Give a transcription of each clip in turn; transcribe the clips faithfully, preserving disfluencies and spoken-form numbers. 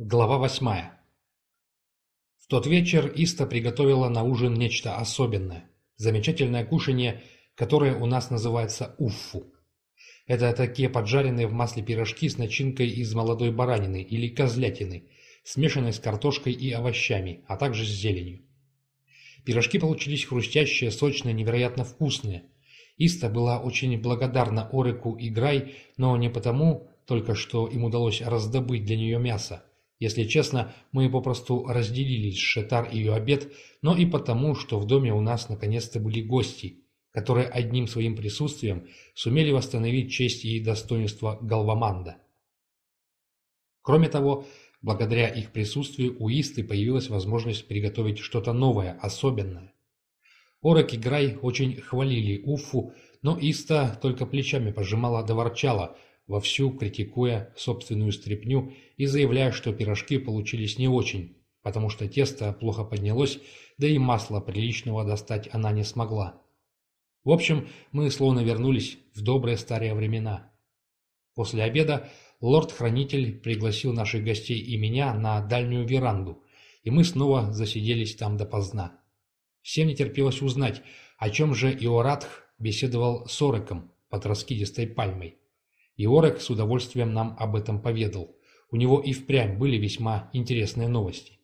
Глава восьмая. В тот вечер Иста приготовила на ужин нечто особенное, замечательное кушанье, которое у нас называется уффу. Это такие поджаренные в масле пирожки с начинкой из молодой баранины или козлятины, смешанной с картошкой и овощами, а также с зеленью. Пирожки получились хрустящие, сочные, невероятно вкусные. Иста была очень благодарна Ореку и Грай, но не потому только, что им удалось раздобыть для нее мясо. Если честно, мы попросту разделили с Шетар ее обед, но и потому, что в доме у нас наконец-то были гости, которые одним своим присутствием сумели восстановить честь и достоинство Галваманда. Кроме того, благодаря их присутствию у Исты появилась возможность приготовить что-то новое, особенное. Орек и Грай очень хвалили Уффу, но Иста только плечами пожимала да ворчала, вовсю критикуя собственную стряпню и заявляя, что пирожки получились не очень, потому что тесто плохо поднялось, да и масла приличного достать она не смогла. В общем, мы словно вернулись в добрые старые времена. После обеда лорд-хранитель пригласил наших гостей и меня на дальнюю веранду, и мы снова засиделись там допоздна. Всем не терпелось узнать, о чем же Иоратх беседовал с Ореком под раскидистой пальмой. И Орек с удовольствием нам об этом поведал. У него и впрямь были весьма интересные новости.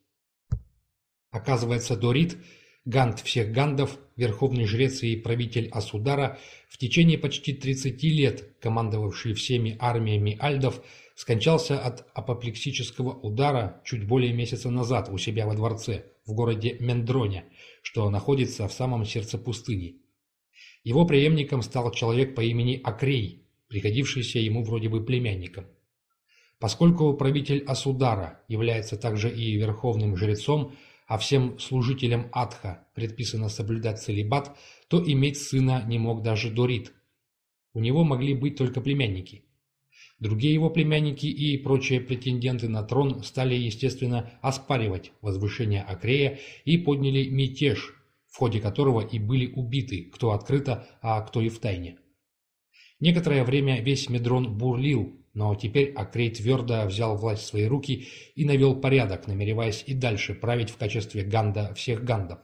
Оказывается, Дорит, гант всех гандов, верховный жрец и правитель Асудара, в течение почти тридцати лет командовавший всеми армиями альдов, скончался от апоплексического удара чуть более месяца назад у себя во дворце, в городе Мендроне, что находится в самом сердце пустыни. Его преемником стал человек по имени Акрей, приходившийся ему вроде бы племянником. Поскольку правитель Асудара является также и верховным жрецом, а всем служителям Атха предписано соблюдать целибат, то иметь сына не мог даже Дорит. У него могли быть только племянники. Другие его племянники и прочие претенденты на трон стали, естественно, оспаривать возвышение Акрея и подняли мятеж, в ходе которого и были убиты, кто открыто, а кто и втайне. Некоторое время весь Медрон бурлил, но теперь Акрей твердо взял власть в свои руки и навел порядок, намереваясь и дальше править в качестве ганда всех гандов.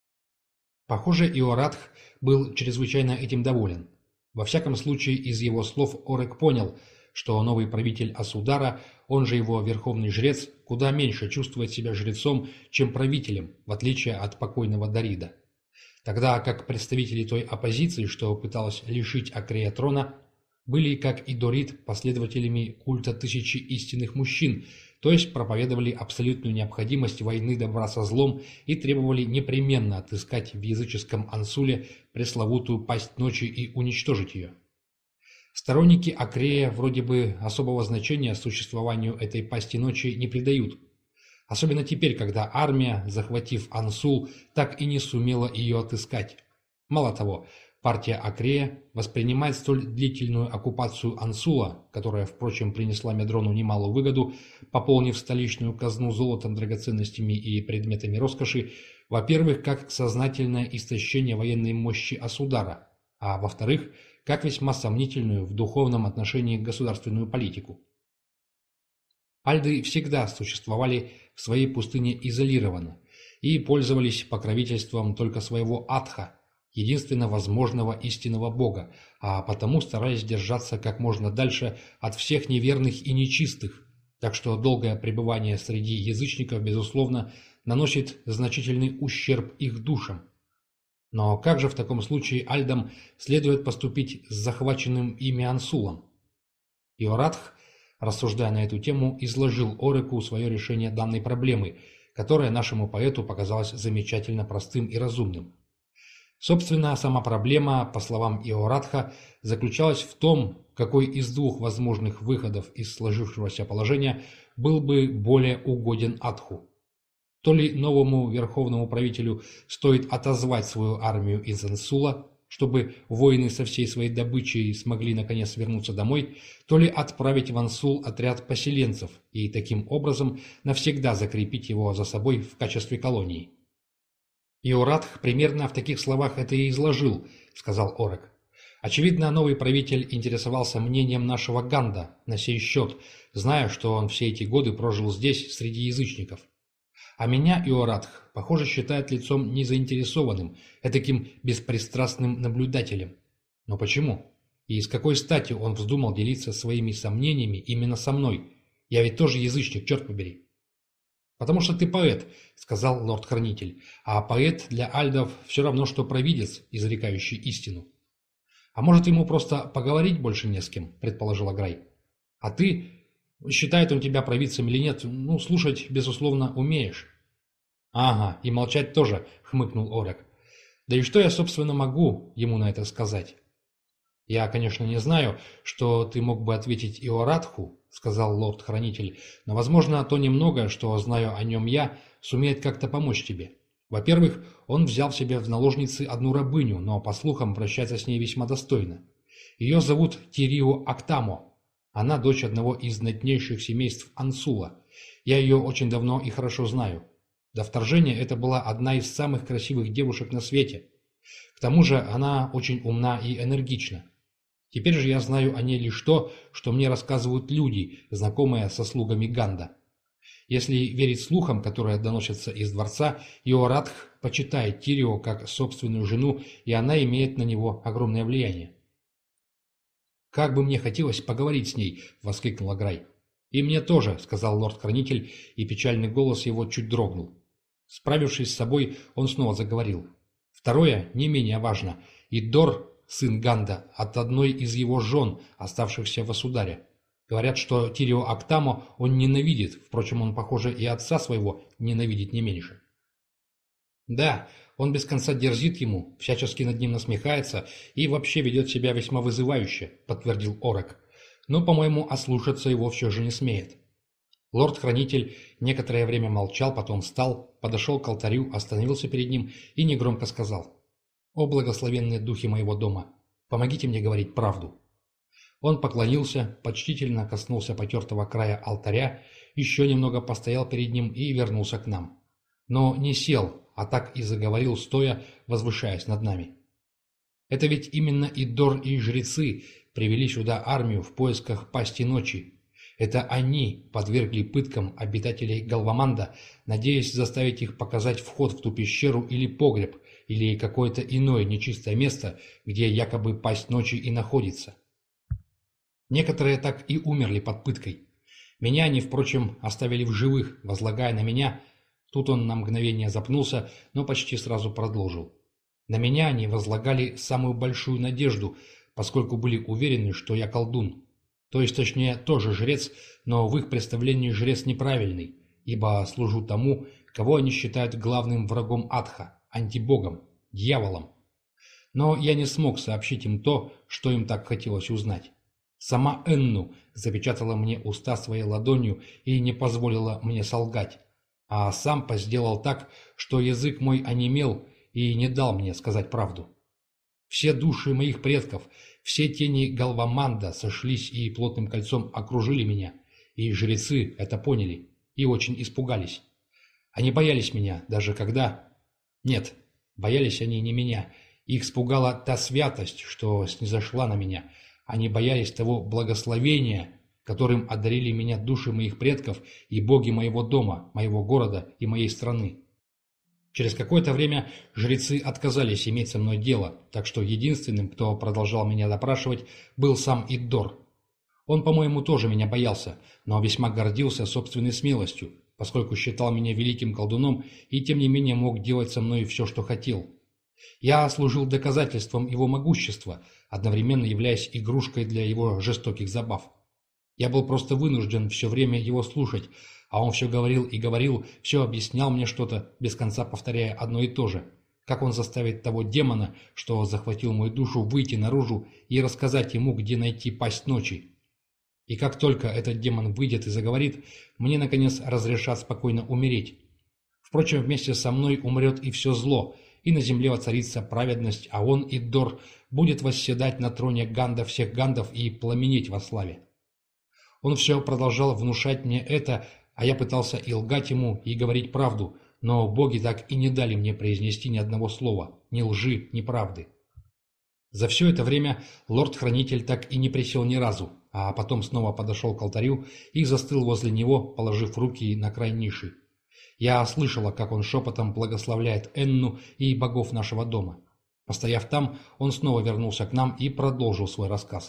Похоже, Иоратх был чрезвычайно этим доволен. Во всяком случае, из его слов Орек понял, что новый правитель Асудара, он же его верховный жрец, куда меньше чувствует себя жрецом, чем правителем, в отличие от покойного Дорида. Тогда как представители той оппозиции, что пыталась лишить Акрея трона, были, как и Дорит, последователями культа тысячи истинных мужчин, то есть проповедовали абсолютную необходимость войны добра со злом и требовали непременно отыскать в языческом Ансуле пресловутую пасть ночи и уничтожить ее. Сторонники Акрея вроде бы особого значения существованию этой пасти ночи не придают. Особенно теперь, когда армия, захватив Ансул, так и не сумела ее отыскать. Мало того, партия Акрея воспринимает столь длительную оккупацию Ансула, которая, впрочем, принесла Медрону немалую выгоду, пополнив столичную казну золотом, драгоценностями и предметами роскоши, во-первых, как сознательное истощение военной мощи Асудара, а во-вторых, как весьма сомнительную в духовном отношении государственную политику. Альды всегда существовали в своей пустыне изолированно и пользовались покровительством только своего Атха, единственно возможного истинного бога, а потому старались держаться как можно дальше от всех неверных и нечистых, так что долгое пребывание среди язычников, безусловно, наносит значительный ущерб их душам. Но как же в таком случае альдам следует поступить с захваченным ими Ансулом? Иоратх, рассуждая на эту тему, изложил Ореку свое решение данной проблемы, которое нашему поэту показалось замечательно простым и разумным. Собственно, сама проблема, по словам Иоратха, заключалась в том, какой из двух возможных выходов из сложившегося положения был бы более угоден Атху. То ли новому верховному правителю стоит отозвать свою армию из Ансула, чтобы воины со всей своей добычей смогли наконец вернуться домой, то ли отправить в Ансул отряд поселенцев и таким образом навсегда закрепить его за собой в качестве колонии. «Иоратх примерно в таких словах это и изложил», — сказал Орек. Очевидно, новый правитель интересовался мнением нашего Ганда на сей счет, зная, что он все эти годы прожил здесь, среди язычников. А меня Иорадх, похоже, считает лицом незаинтересованным, этаким беспристрастным наблюдателем. Но почему? И с какой стати он вздумал делиться своими сомнениями именно со мной? Я ведь тоже язычник, черт побери. «Потому что ты поэт», — сказал лорд-хранитель, «а поэт для альдов все равно, что провидец, изрекающий истину». «А может, ему просто поговорить больше не с кем», — предположила Грай. «А ты, считает он тебя провидцем или нет, ну, слушать, безусловно, умеешь». «Ага, и молчать тоже», — хмыкнул Орек. «Да и что я, собственно, могу ему на это сказать?» «Я, конечно, не знаю, что ты мог бы ответить Иорадху», — сказал лорд-хранитель, «но, возможно, то немногое, что знаю о нем я, сумеет как-то помочь тебе. Во-первых, он взял себе в наложницы одну рабыню, но, по слухам, обращается с ней весьма достойно. Ее зовут Тирио Актамо. Она дочь одного из знатнейших семейств Ансула. Я ее очень давно и хорошо знаю. До вторжения это была одна из самых красивых девушек на свете. К тому же она очень умна и энергична. Теперь же я знаю о ней лишь то, что мне рассказывают люди, знакомые со слугами Ганда. Если верить слухам, которые доносятся из дворца, Иорадх почитает Тирио как собственную жену, и она имеет на него огромное влияние. «Как бы мне хотелось поговорить с ней!» — воскликнула Грай. «И мне тоже», — сказал лорд-хранитель, и печальный голос его чуть дрогнул. Справившись с собой, он снова заговорил. «Второе, не менее важно. Иддор, сын Ганда, от одной из его жен, оставшихся в Асударе. Говорят, что Тирио Актамо он ненавидит, впрочем, он, похоже, и отца своего ненавидит не меньше». «Да, он без конца дерзит ему, всячески над ним насмехается и вообще ведет себя весьма вызывающе», — подтвердил Орек. «Но, по-моему, ослушаться его все же не смеет». Лорд-хранитель некоторое время молчал, потом встал, подошел к алтарю, остановился перед ним и негромко сказал: «О благословенные духи моего дома, помогите мне говорить правду». Он поклонился, почтительно коснулся потертого края алтаря, еще немного постоял перед ним и вернулся к нам. Но не сел, а так и заговорил, стоя, возвышаясь над нами. «Это ведь именно Иддор и жрецы привели сюда армию в поисках пасти ночи. Это они подвергли пыткам обитателей Галваманда, надеясь заставить их показать вход в ту пещеру или погреб, или какое-то иное нечистое место, где якобы пасть ночи и находится. Некоторые так и умерли под пыткой. Меня они, впрочем, оставили в живых, возлагая на меня...» Тут он на мгновение запнулся, но почти сразу продолжил. «На меня они возлагали самую большую надежду, поскольку были уверены, что я колдун. То есть, точнее, тоже жрец, но в их представлении жрец неправильный, ибо служу тому, кого они считают главным врагом Атха, антибогом, дьяволом. Но я не смог сообщить им то, что им так хотелось узнать. Сама Энну запечатала мне уста своей ладонью и не позволила мне солгать, а сам сделал так, что язык мой онемел и не дал мне сказать правду. Все души моих предков, все тени Галваманда сошлись и плотным кольцом окружили меня, и жрецы это поняли и очень испугались. Они боялись меня, даже когда... Нет, боялись они не меня, их испугала та святость, что снизошла на меня. Они боялись того благословения, которым одарили меня души моих предков и боги моего дома, моего города и моей страны. Через какое-то время жрецы отказались иметь со мной дело, так что единственным, кто продолжал меня допрашивать, был сам Иддор. Он, по-моему, тоже меня боялся, но весьма гордился собственной смелостью, поскольку считал меня великим колдуном и тем не менее мог делать со мной все, что хотел. Я служил доказательством его могущества, одновременно являясь игрушкой для его жестоких забав. Я был просто вынужден все время его слушать, а он все говорил и говорил, все объяснял мне что-то, без конца повторяя одно и то же. Как он заставит того демона, что захватил мою душу, выйти наружу и рассказать ему, где найти пасть ночи. И как только этот демон выйдет и заговорит, мне, наконец, разрешат спокойно умереть. Впрочем, вместе со мной умрет и все зло, и на земле воцарится праведность, а он, Иддор, будет восседать на троне Ганда всех гандов и пламенеть во славе. Он все продолжал внушать мне это, а я пытался и лгать ему, и говорить правду, но боги так и не дали мне произнести ни одного слова, ни лжи, ни правды. За все это время лорд-хранитель так и не присел ни разу, а потом снова подошел к алтарю и застыл возле него, положив руки на край ниши. Я слышала, как он шепотом благословляет Энну и богов нашего дома. Постояв там, он снова вернулся к нам и продолжил свой рассказ.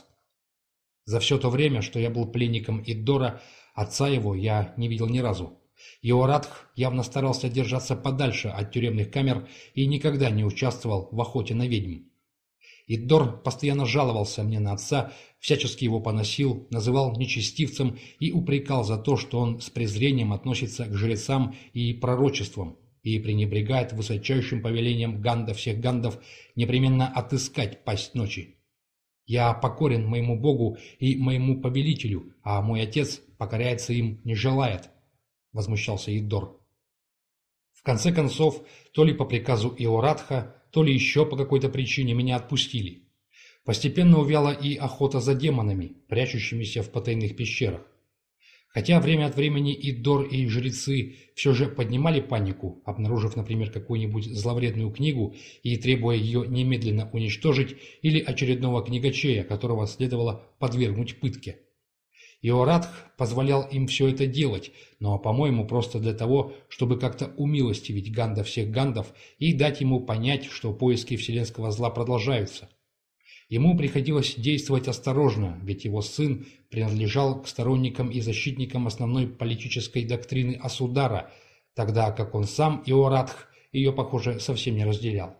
За все то время, что я был пленником Иддора, отца его я не видел ни разу. Иорадх явно старался держаться подальше от тюремных камер и никогда не участвовал в охоте на ведьм. Иддор постоянно жаловался мне на отца, всячески его поносил, называл нечестивцем и упрекал за то, что он с презрением относится к жрецам и пророчествам и пренебрегает высочайшим повелением Ганда всех гандов непременно отыскать пасть ночи. Я покорен моему богу и моему повелителю, а мой отец покоряется им не желает, — возмущался Иддор. В конце концов, то ли по приказу Иорадха, то ли еще по какой-то причине меня отпустили. Постепенно увяла и охота за демонами, прячущимися в потайных пещерах. Хотя время от времени Иддор и жрецы все же поднимали панику, обнаружив, например, какую-нибудь зловредную книгу и требуя ее немедленно уничтожить, или очередного книгачея, которого следовало подвергнуть пытке. Иорадх позволял им все это делать, но, по-моему, просто для того, чтобы как-то умилостивить Ганда всех гандов и дать ему понять, что поиски вселенского зла продолжаются. Ему приходилось действовать осторожно, ведь его сын принадлежал к сторонникам и защитникам основной политической доктрины Асудара, тогда как он сам, Иорадх, ее, похоже, совсем не разделял.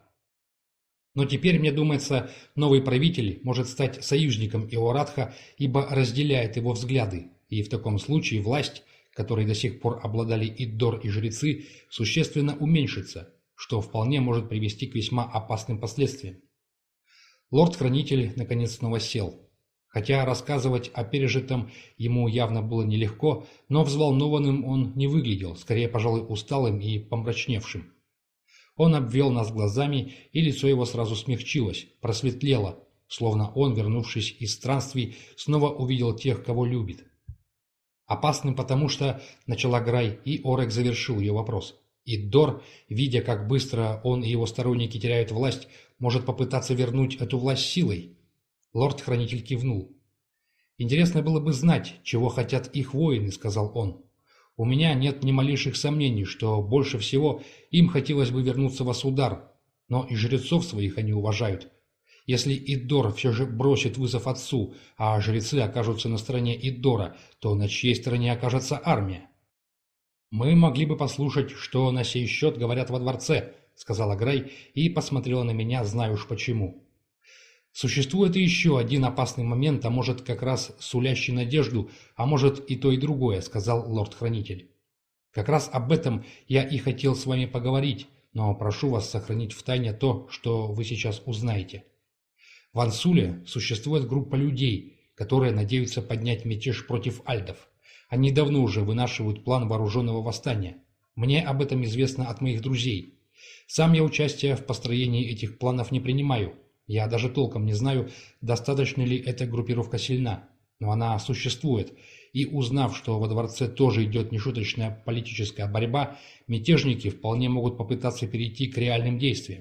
Но теперь, мне думается, новый правитель может стать союзником Иорадха, ибо разделяет его взгляды, и в таком случае власть, которой до сих пор обладали Иддор и жрецы, существенно уменьшится, что вполне может привести к весьма опасным последствиям. Лорд-хранитель наконец снова сел. Хотя рассказывать о пережитом ему явно было нелегко, но взволнованным он не выглядел, скорее, пожалуй, усталым и помрачневшим. Он обвел нас глазами, и лицо его сразу смягчилось, просветлело, словно он, вернувшись из странствий, снова увидел тех, кого любит. Опасным потому что, начала Грай, и Орек завершил ее вопрос. Иддор, видя, как быстро он и его сторонники теряют власть, может попытаться вернуть эту власть силой. Лорд-хранитель кивнул. «Интересно было бы знать, чего хотят их воины», — сказал он. «У меня нет ни малейших сомнений, что больше всего им хотелось бы вернуться в Асудар, но и жрецов своих они уважают. Если Иддор все же бросит вызов отцу, а жрецы окажутся на стороне Иддора, то на чьей стороне окажется армия?» «Мы могли бы послушать, что на сей счет говорят во дворце», — сказала Грай и посмотрела на меня, знаю уж почему. «Существует и еще один опасный момент, а может, как раз сулящий надежду, а может, и то, и другое», — сказал лорд-хранитель. «Как раз об этом я и хотел с вами поговорить, но прошу вас сохранить в тайне то, что вы сейчас узнаете. В Ансуле существует группа людей, которые надеются поднять мятеж против альдов. Они давно уже вынашивают план вооруженного восстания. Мне об этом известно от моих друзей. Сам я участия в построении этих планов не принимаю. Я даже толком не знаю, достаточно ли эта группировка сильна. Но она существует, и узнав, что во дворце тоже идет нешуточная политическая борьба, мятежники вполне могут попытаться перейти к реальным действиям».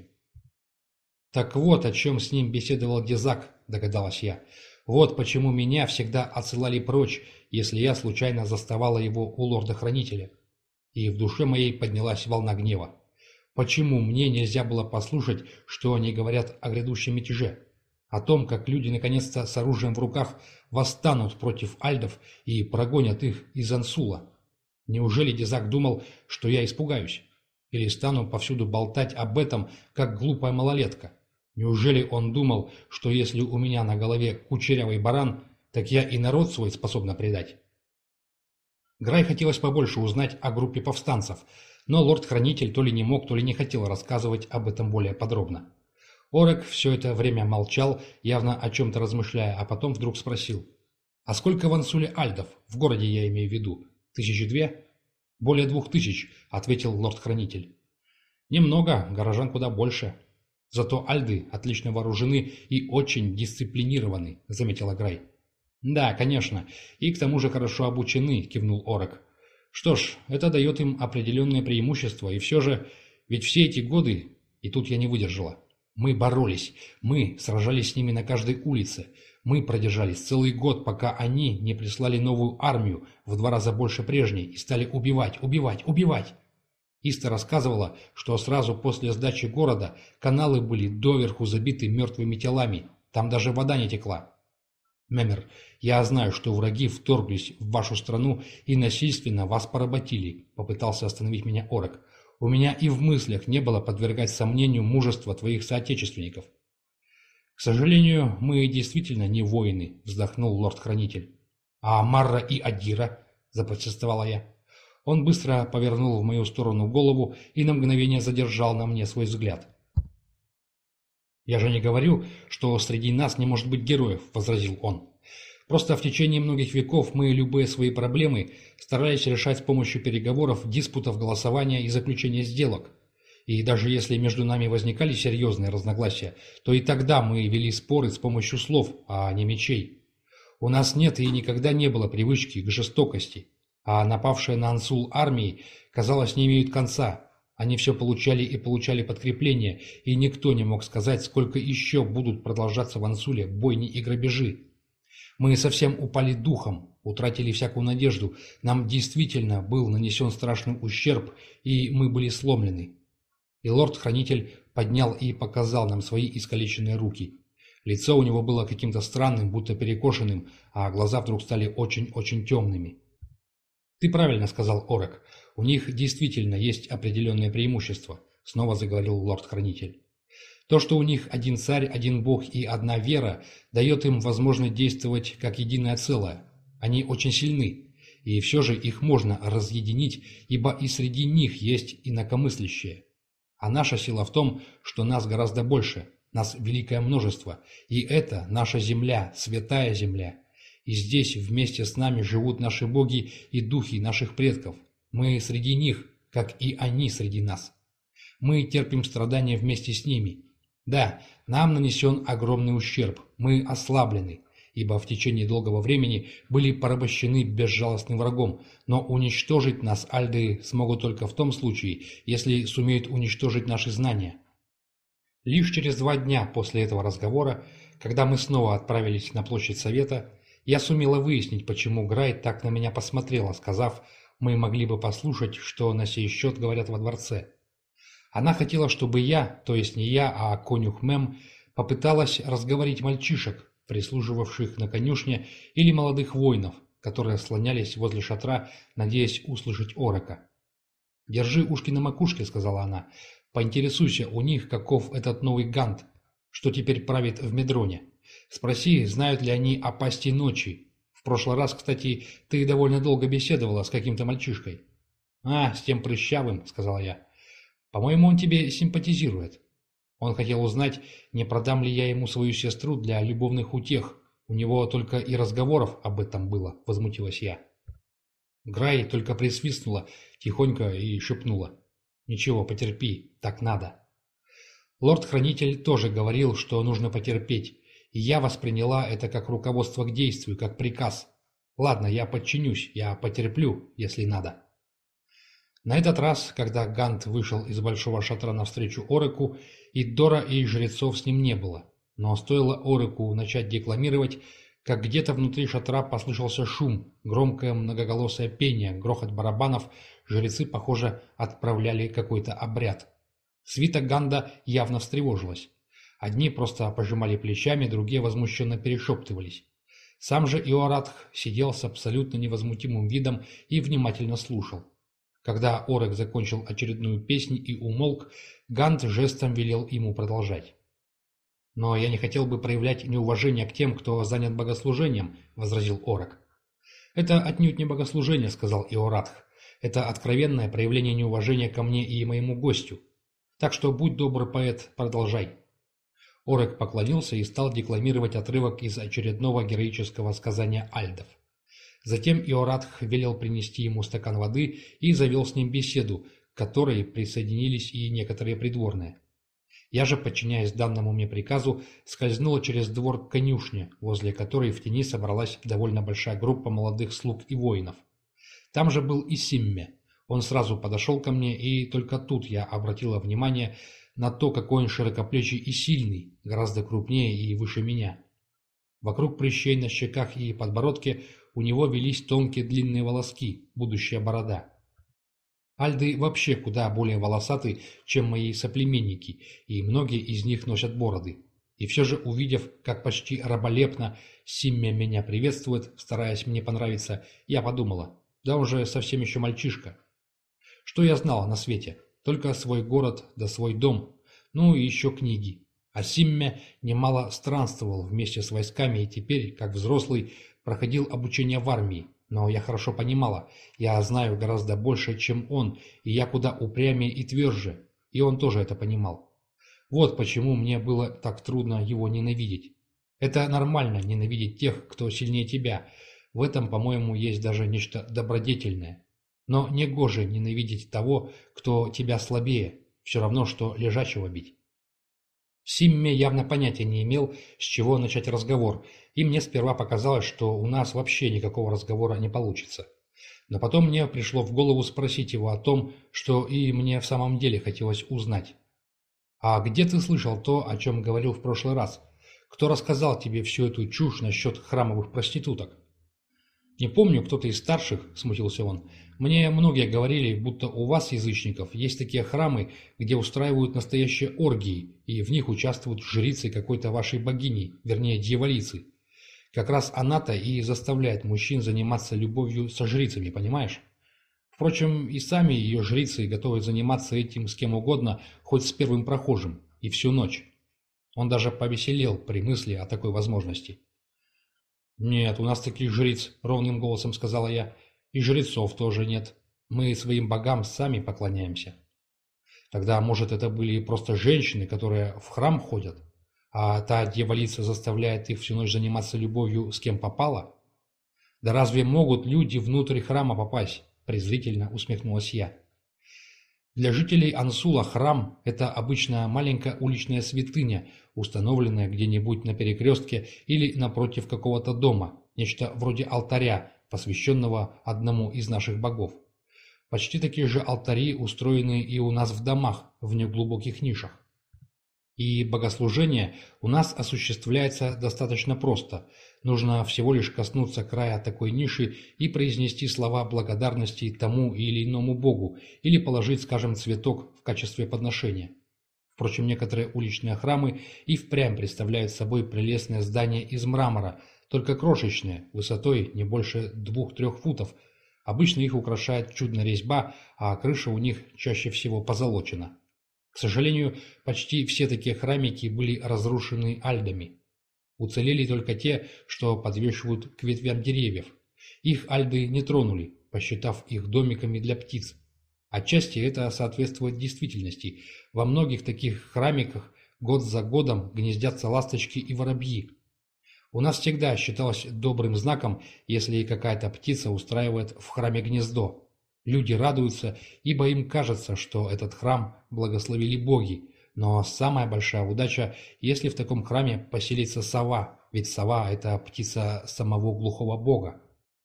«Так вот, о чем с ним беседовал Дезак», — догадалась я. «Вот почему меня всегда отсылали прочь, если я случайно заставала его у лорда-хранителя». И в душе моей поднялась волна гнева. Почему мне нельзя было послушать, что они говорят о грядущем мятеже? О том, как люди наконец-то с оружием в руках восстанут против альдов и прогонят их из Ансула? Неужели Дезак думал, что я испугаюсь? Или стану повсюду болтать об этом, как глупая малолетка? Неужели он думал, что если у меня на голове кучерявый баран, так я и народ свой способна предать? Грай хотелось побольше узнать о группе повстанцев, но лорд-хранитель то ли не мог, то ли не хотел рассказывать об этом более подробно. Орек все это время молчал, явно о чем-то размышляя, а потом вдруг спросил. «А сколько в Ансуле альдов? В городе я имею в виду. Тысячи две?» «Более двух тысяч», — ответил лорд-хранитель. «Немного, горожан куда больше. Зато альды отлично вооружены и очень дисциплинированы», — заметила Грай. «Да, конечно, и к тому же хорошо обучены», — кивнул Орек. «Что ж, это дает им определенное преимущество, и все же, ведь все эти годы...» И тут я не выдержала. Мы боролись, мы сражались с ними на каждой улице, мы продержались целый год, пока они не прислали новую армию в два раза больше прежней и стали убивать, убивать, убивать. Иста рассказывала, что сразу после сдачи города каналы были доверху забиты мертвыми телами, там даже вода не текла. Мемер, я знаю, что враги вторглись в вашу страну и насильственно вас поработили, попытался остановить меня Орок. У меня и в мыслях не было подвергать сомнению мужество твоих соотечественников. К сожалению, мы действительно не воины, вздохнул лорд-хранитель. А Марра и Адира, запротестовала я. Он быстро повернул в мою сторону голову и на мгновение задержал на мне свой взгляд. «Я же не говорю, что среди нас не может быть героев», — возразил он. «Просто в течение многих веков мы любые свои проблемы старались решать с помощью переговоров, диспутов, голосования и заключения сделок. И даже если между нами возникали серьезные разногласия, то и тогда мы вели споры с помощью слов, а не мечей. У нас нет и никогда не было привычки к жестокости, а напавшие на Ансул армии, казалось, не имеют конца». Они все получали и получали подкрепление, и никто не мог сказать, сколько еще будут продолжаться в Ансуле бойни и грабежи. Мы совсем упали духом, утратили всякую надежду, нам действительно был нанесен страшный ущерб, и мы были сломлены. И лорд-хранитель поднял и показал нам свои искалеченные руки. Лицо у него было каким-то странным, будто перекошенным, а глаза вдруг стали очень-очень темными. «Ты правильно сказал, Орок. У них действительно есть определенные преимущества», — снова заговорил лорд-хранитель. «То, что у них один царь, один бог и одна вера, дает им возможность действовать как единое целое. Они очень сильны, и все же их можно разъединить, ибо и среди них есть инакомыслящие. А наша сила в том, что нас гораздо больше, нас великое множество, и это наша земля, святая земля. И здесь вместе с нами живут наши боги и духи наших предков. Мы среди них, как и они среди нас. Мы терпим страдания вместе с ними. Да, нам нанесен огромный ущерб, мы ослаблены, ибо в течение долгого времени были порабощены безжалостным врагом, но уничтожить нас альды смогут только в том случае, если сумеют уничтожить наши знания». Лишь через два дня после этого разговора, когда мы снова отправились на площадь Совета, я сумела выяснить, почему Грай так на меня посмотрела, сказав, мы могли бы послушать, что на сей счет говорят во дворце. Она хотела, чтобы я, то есть не я, а конюх Мэм, попыталась разговорить мальчишек, прислуживавших на конюшне, или молодых воинов, которые слонялись возле шатра, надеясь услышать Орока. «Держи ушки на макушке», — сказала она, — «поинтересуйся у них, каков этот новый Гант, что теперь правит в Медроне. Спроси, знают ли они о пасти ночи. В прошлый раз, кстати, ты довольно долго беседовала с каким-то мальчишкой». «А, с тем прыщавым», — сказала я. «По-моему, он тебе симпатизирует. Он хотел узнать, не продам ли я ему свою сестру для любовных утех. У него только и разговоров об этом было», — возмутилась я. Грай только присвистнула тихонько и шепнула. «Ничего, потерпи, так надо». Лорд-хранитель тоже говорил, что нужно потерпеть, и я восприняла это как руководство к действию, как приказ. Ладно, я подчинюсь, я потерплю, если надо. На этот раз, когда Гант вышел из большого шатра навстречу Ороку, и Дора, и жрецов с ним не было. Но стоило Ороку начать декламировать, как где-то внутри шатра послышался шум, громкое многоголосое пение, грохот барабанов, жрецы, похоже, отправляли какой-то обряд. Свита Ганда явно встревожилась. Одни просто пожимали плечами, другие возмущенно перешептывались. Сам же Иоратх сидел с абсолютно невозмутимым видом и внимательно слушал. Когда Орек закончил очередную песнь и умолк, Гант жестом велел ему продолжать. «Но я не хотел бы проявлять неуважение к тем, кто занят богослужением», — возразил Орек. «Это отнюдь не богослужение», — сказал Иоратх. «Это откровенное проявление неуважения ко мне и моему гостю. Так что будь добр, поэт, продолжай». Орек поклонился и стал декламировать отрывок из очередного героического сказания альдов. Затем Иоратх велел принести ему стакан воды и завел с ним беседу, к которой присоединились и некоторые придворные. Я же, подчиняясь данному мне приказу, скользнула через двор к конюшне, возле которой в тени собралась довольно большая группа молодых слуг и воинов. Там же был и Симме. Он сразу подошел ко мне, и только тут я обратила внимание на то, какой он широкоплечий и сильный, гораздо крупнее и выше меня. Вокруг прыщей на щеках и подбородке у него велись тонкие длинные волоски, будущая борода. Альды вообще куда более волосаты, чем мои соплеменники, и многие из них носят бороды. И все же, увидев, как почти раболепно Симме меня приветствует, стараясь мне понравиться, я подумала, да он же совсем еще мальчишка. Что я знала на свете? Только свой город да свой дом, ну и еще книги. А Симме немало странствовал вместе с войсками и теперь, как взрослый, проходил обучение в армии. Но я хорошо понимала, я знаю гораздо больше, чем он, и я куда упрямее и тверже, и он тоже это понимал. Вот почему мне было так трудно его ненавидеть. Это нормально ненавидеть тех, кто сильнее тебя. В этом, по-моему, есть даже нечто добродетельное. Но не гоже ненавидеть того, кто тебя слабее, все равно, что лежачего бить. Симме явно понятия не имел, с чего начать разговор, и мне сперва показалось, что у нас вообще никакого разговора не получится. Но потом мне пришло в голову спросить его о том, что и мне в самом деле хотелось узнать. «А где ты слышал то, о чем говорил в прошлый раз? Кто рассказал тебе всю эту чушь насчет храмовых проституток?» «Не помню, кто-то из старших», — смутился он. «Мне многие говорили, будто у вас, язычников, есть такие храмы, где устраивают настоящие оргии, и в них участвуют жрицы какой-то вашей богини, вернее, дьяволицы. Как раз она-то и заставляет мужчин заниматься любовью со жрицами, понимаешь? Впрочем, и сами ее жрицы готовы заниматься этим с кем угодно, хоть с первым прохожим, и всю ночь». Он даже повеселел при мысли о такой возможности. «Нет, у нас таких жриц», — ровным голосом сказала я, — «и жрецов тоже нет. Мы своим богам сами поклоняемся». «Тогда, может, это были просто женщины, которые в храм ходят, а та дьяволица заставляет их всю ночь заниматься любовью с кем попало?» «Да разве могут люди внутрь храма попасть?» — презрительно усмехнулась я. Для жителей Ансула храм – это обычно маленькая уличная святыня, установленная где-нибудь на перекрестке или напротив какого-то дома, нечто вроде алтаря, посвященного одному из наших богов. Почти такие же алтари устроены и у нас в домах, в неглубоких нишах. И богослужение у нас осуществляется достаточно просто. Нужно всего лишь коснуться края такой ниши и произнести слова благодарности тому или иному богу, или положить, скажем, цветок в качестве подношения. Впрочем, некоторые уличные храмы и впрямь представляют собой прелестные здания из мрамора, только крошечные, высотой не больше двух-трех футов. Обычно их украшает чудная резьба, а крыша у них чаще всего позолочена. К сожалению, почти все такие храмики были разрушены альдами. Уцелели только те, что подвешивают к ветвям деревьев. Их альды не тронули, посчитав их домиками для птиц. Отчасти это соответствует действительности. Во многих таких храмиках год за годом гнездятся ласточки и воробьи. У нас всегда считалось добрым знаком, если какая-то птица устраивает в храме гнездо. Люди радуются, ибо им кажется, что этот храм благословили боги. Но самая большая удача, если в таком храме поселится сова, ведь сова – это птица самого глухого бога.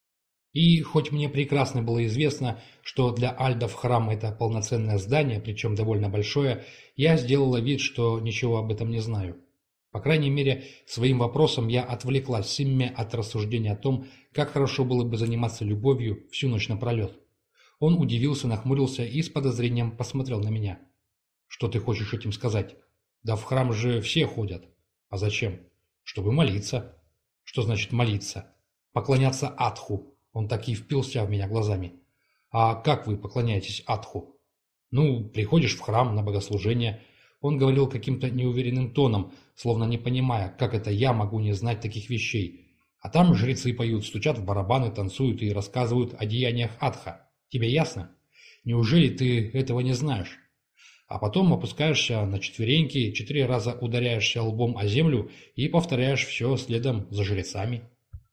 И хоть мне прекрасно было известно, что для альдов храм – это полноценное здание, причем довольно большое, я сделала вид, что ничего об этом не знаю. По крайней мере, своим вопросом я отвлекла Симме от рассуждения о том, как хорошо было бы заниматься любовью всю ночь напролет. Он удивился, нахмурился и с подозрением посмотрел на меня. «Что ты хочешь этим сказать? Да в храм же все ходят. А зачем? Чтобы молиться». «Что значит молиться?» «Поклоняться Атху». Он так и впился в меня глазами. «А как вы поклоняетесь Атху?» «Ну, приходишь в храм на богослужение». Он говорил каким-то неуверенным тоном, словно не понимая, как это я могу не знать таких вещей. А там жрецы поют, стучат в барабаны, танцуют и рассказывают о деяниях Атха. Тебе ясно? Неужели ты этого не знаешь? А потом опускаешься на четвереньки, четыре раза ударяешься лбом о землю и повторяешь все следом за жрецами.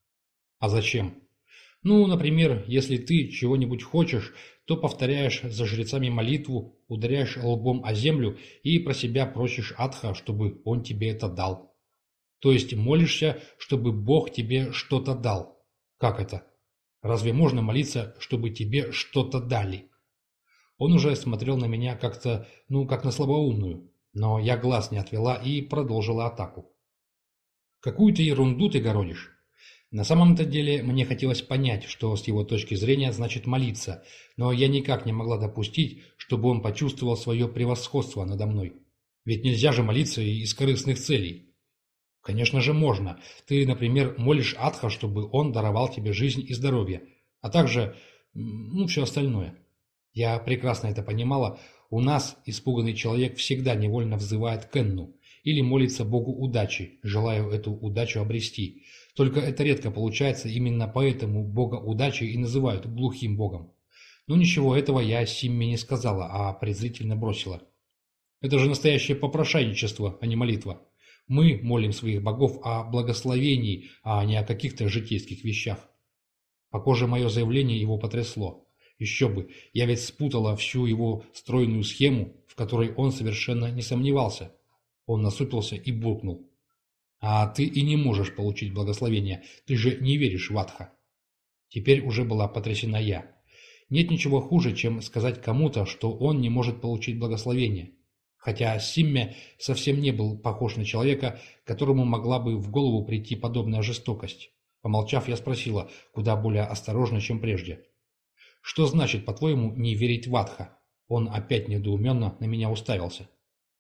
А зачем? Ну, например, если ты чего-нибудь хочешь, то повторяешь за жрецами молитву, ударяешь лбом о землю и про себя просишь Атха, чтобы он тебе это дал. То есть молишься, чтобы Бог тебе что-то дал. Как это? Разве можно молиться, чтобы тебе что-то дали? Он уже смотрел на меня как-то, ну, как на слабоумную. Но я глаз не отвела и продолжила атаку. «Какую-то ерунду ты городишь. На самом-то деле мне хотелось понять, что с его точки зрения значит молиться, но я никак не могла допустить, чтобы он почувствовал свое превосходство надо мной. Ведь нельзя же молиться из корыстных целей». «Конечно же можно. Ты, например, молишь Атха, чтобы он даровал тебе жизнь и здоровье, а также, ну, все остальное». Я прекрасно это понимала. У нас испуганный человек всегда невольно взывает к Энну или молится Богу удачи, желая эту удачу обрести. Только это редко получается, именно поэтому Бога удачи и называют глухим Богом. Но ничего этого я Симме не сказала, а презрительно бросила. Это же настоящее попрошайничество, а не молитва. Мы молим своих богов о благословении, а не о каких-то житейских вещах. Похоже, мое заявление его потрясло. Еще бы, я ведь спутала всю его стройную схему, в которой он совершенно не сомневался. Он насупился и буркнул. «А ты и не можешь получить благословение, ты же не веришь в Атха». Теперь уже была потрясена я. Нет ничего хуже, чем сказать кому-то, что он не может получить благословение. Хотя Симме совсем не был похож на человека, которому могла бы в голову прийти подобная жестокость. Помолчав, я спросила, куда более осторожно, чем прежде. «Что значит, по-твоему, не верить в Атха?» Он опять недоуменно на меня уставился.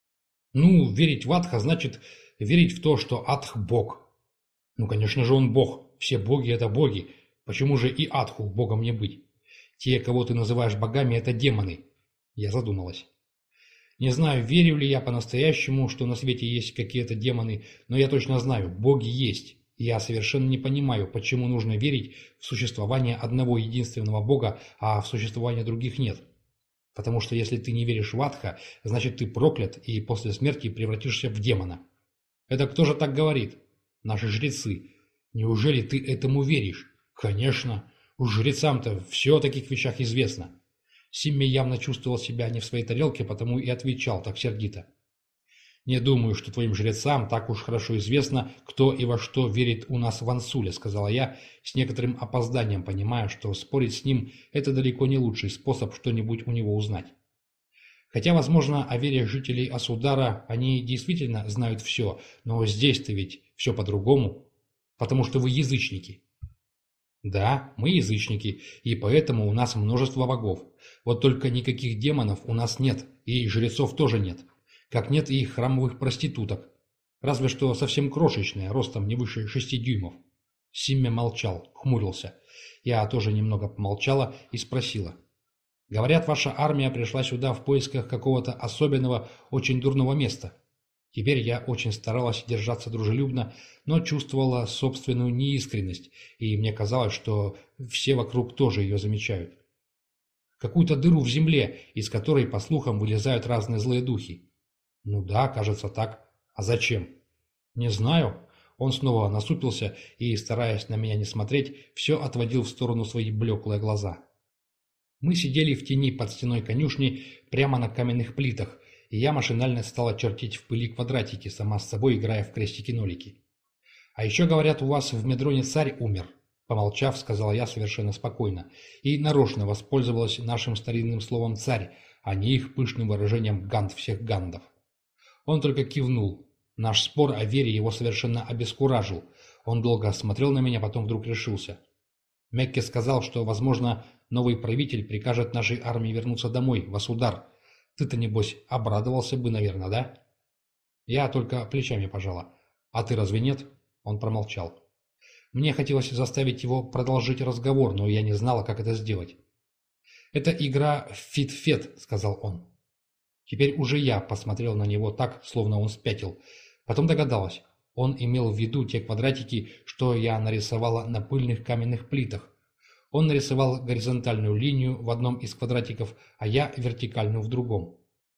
«Ну, верить в Атха значит верить в то, что Атх – Бог». «Ну, конечно же, он Бог. Все боги – это боги. Почему же и Атху богом не быть? Те, кого ты называешь богами – это демоны». Я задумалась. Не знаю, верю ли я по-настоящему, что на свете есть какие-то демоны, но я точно знаю, боги есть. Я совершенно не понимаю, почему нужно верить в существование одного единственного Бога, а в существование других нет. Потому что если ты не веришь в Атха, значит ты проклят и после смерти превратишься в демона. Это кто же так говорит? Наши жрецы. Неужели ты этому веришь? Конечно. Уж жрецам-то все о таких вещах известно. Симми явно чувствовал себя не в своей тарелке, потому и отвечал так сердито. «Не думаю, что твоим жрецам так уж хорошо известно, кто и во что верит у нас в Ансуле», — сказала я, с некоторым опозданием понимая, что спорить с ним — это далеко не лучший способ что-нибудь у него узнать. Хотя, возможно, о вере жителей Асудара они действительно знают все, но здесь-то ведь все по-другому, потому что вы язычники. Да, мы язычники, и поэтому у нас множество богов. Вот только никаких демонов у нас нет, и жрецов тоже нет. Как нет и храмовых проституток. Разве что совсем крошечные, ростом не выше шести дюймов. Симме молчал, хмурился. Я тоже немного помолчала и спросила. «Говорят, ваша армия пришла сюда в поисках какого-то особенного, очень дурного места». Теперь я очень старалась держаться дружелюбно, но чувствовала собственную неискренность, и мне казалось, что все вокруг тоже ее замечают. Какую-то дыру в земле, из которой, по слухам, вылезают разные злые духи. Ну да, кажется так. А зачем? Не знаю. Он снова насупился и, стараясь на меня не смотреть, все отводил в сторону свои блеклые глаза. Мы сидели в тени под стеной конюшни прямо на каменных плитах, и я машинально стала чертить в пыли квадратики, сама с собой играя в крестики-нолики. «А еще, говорят, у вас в Медроне царь умер», — помолчав, сказала я совершенно спокойно, и нарочно воспользовалась нашим старинным словом «царь», а не их пышным выражением «гант всех гандов». Он только кивнул. Наш спор о вере его совершенно обескуражил. Он долго смотрел на меня, потом вдруг решился. Мекке сказал, что, возможно, новый правитель прикажет нашей армии вернуться домой, в Асудар. Ты-то, небось, обрадовался бы, наверное, да? Я только плечами пожала. А ты разве нет? Он промолчал. Мне хотелось заставить его продолжить разговор, но я не знала, как это сделать. «Это игра фит-фет», — сказал он. Теперь уже я посмотрел на него так, словно он спятил. Потом догадалась. Он имел в виду те квадратики, что я нарисовала на пыльных каменных плитах. Он нарисовал горизонтальную линию в одном из квадратиков, а я вертикальную в другом.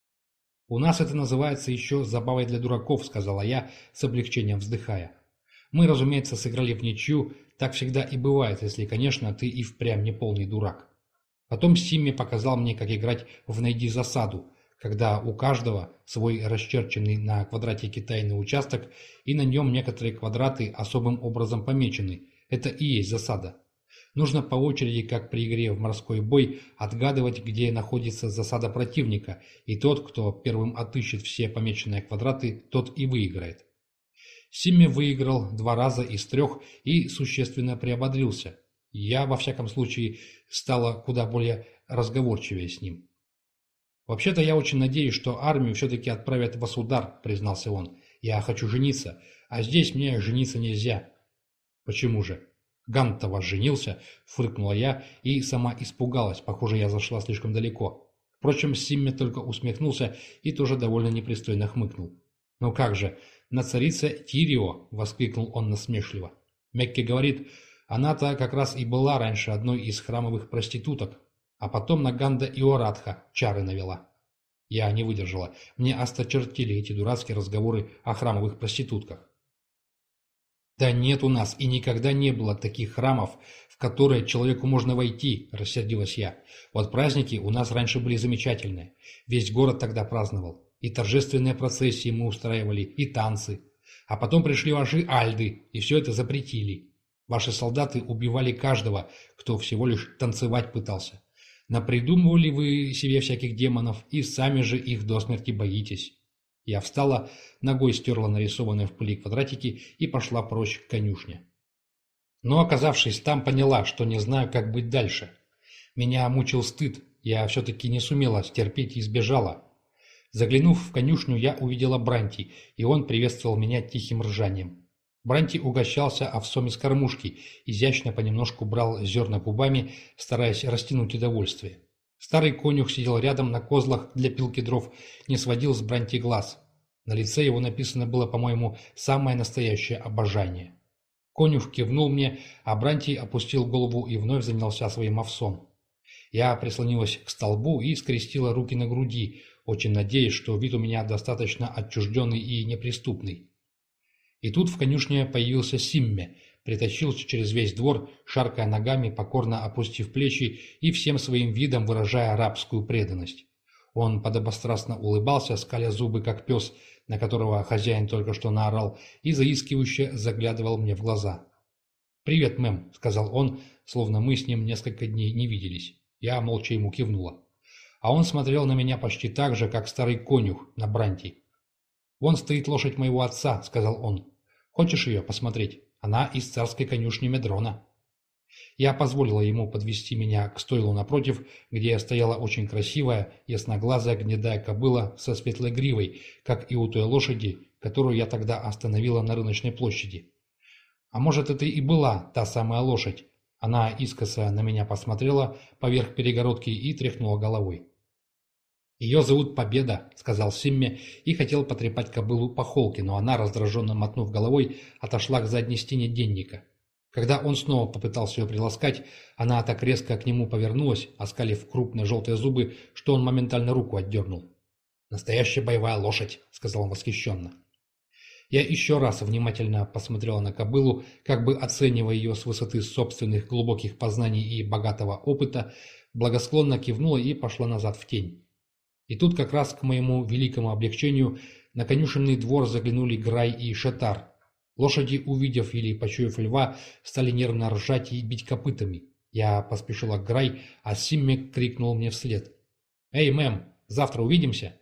«У нас это называется еще забавой для дураков», — сказала я, с облегчением вздыхая. «Мы, разумеется, сыграли в ничью, так всегда и бывает, если, конечно, ты и впрямь не полный дурак». Потом Симми показал мне, как играть в «Найди засаду», когда у каждого свой расчерченный на квадратике тайный участок, и на нем некоторые квадраты особым образом помечены. Это и есть засада. Нужно по очереди, как при игре в морской бой, отгадывать, где находится засада противника, и тот, кто первым отыщет все помеченные квадраты, тот и выиграет. Симми выиграл два раза из трех и существенно приободрился. Я, во всяком случае, стала куда более разговорчивее с ним. «Вообще-то я очень надеюсь, что армию все-таки отправят в Асудар», — признался он. «Я хочу жениться, а здесь мне жениться нельзя». «Почему же?» «Гант-то вас женился», — фыркнула я и сама испугалась. Похоже, я зашла слишком далеко. Впрочем, Симми только усмехнулся и тоже довольно непристойно хмыкнул. «Ну как же, на царице Тирио!» — воскликнул он насмешливо. Мекки говорит, она-то как раз и была раньше одной из храмовых проституток, а потом на Ганда Иорадха чары навела. Я не выдержала. Мне осточертили эти дурацкие разговоры о храмовых проститутках. «Да нет у нас и никогда не было таких храмов, в которые человеку можно войти», – рассердилась я. «Вот праздники у нас раньше были замечательные. Весь город тогда праздновал. И торжественные процессии мы устраивали, и танцы. А потом пришли ваши альды, и все это запретили. Ваши солдаты убивали каждого, кто всего лишь танцевать пытался. Напридумывали вы себе всяких демонов, и сами же их до смерти боитесь». Я встала, ногой стерла нарисованные в пыли квадратики и пошла прочь к конюшне. Но, оказавшись там, поняла, что не знаю, как быть дальше. Меня мучил стыд, я все-таки не сумела стерпеть и сбежала. Заглянув в конюшню, я увидела Бранти, и он приветствовал меня тихим ржанием. Бранти угощался овсом из кормушки, изящно понемножку брал зерна губами, стараясь растянуть удовольствие. Старый конюх сидел рядом на козлах для пилки дров, не сводил с Бранти глаз. На лице его написано было, по-моему, самое настоящее обожание. Конюх кивнул мне, а Бранти опустил голову и вновь занялся своим овсом. Я прислонилась к столбу и скрестила руки на груди, очень надеясь, что вид у меня достаточно отчужденный и неприступный. И тут в конюшне появился Симме, притащил через весь двор, шаркая ногами, покорно опустив плечи и всем своим видом выражая рабскую преданность. Он подобострастно улыбался, скаля зубы, как пес, на которого хозяин только что наорал, и заискивающе заглядывал мне в глаза. «Привет, мэм», — сказал он, словно мы с ним несколько дней не виделись. Я молча ему кивнула. А он смотрел на меня почти так же, как старый конюх на Бранти. «Вон стоит лошадь моего отца», — сказал он. «Хочешь ее посмотреть? Она из царской конюшни Медрона». Я позволила ему подвести меня к стойлу напротив, где стояла очень красивая, ясноглазая гнедая кобыла со светлой гривой, как и у той лошади, которую я тогда остановила на рыночной площади. А может, это и была та самая лошадь? Она искоса на меня посмотрела поверх перегородки и тряхнула головой. «Ее зовут Победа», — сказал Симме и хотел потрепать кобылу по холке, но она, раздраженно мотнув головой, отошла к задней стене денника. Когда он снова попытался ее приласкать, она так резко к нему повернулась, оскалив крупные желтые зубы, что он моментально руку отдернул. «Настоящая боевая лошадь», — сказал он восхищенно. Я еще раз внимательно посмотрела на кобылу, как бы оценивая ее с высоты собственных глубоких познаний и богатого опыта, благосклонно кивнула и пошла назад в тень. И тут как раз к моему великому облегчению на конюшенный двор заглянули Грай и Шетар. Лошади, увидев или почуяв льва, стали нервно ржать и бить копытами. Я поспешила к Грай, а Симме крикнул мне вслед. «Эй, мэм, завтра увидимся?»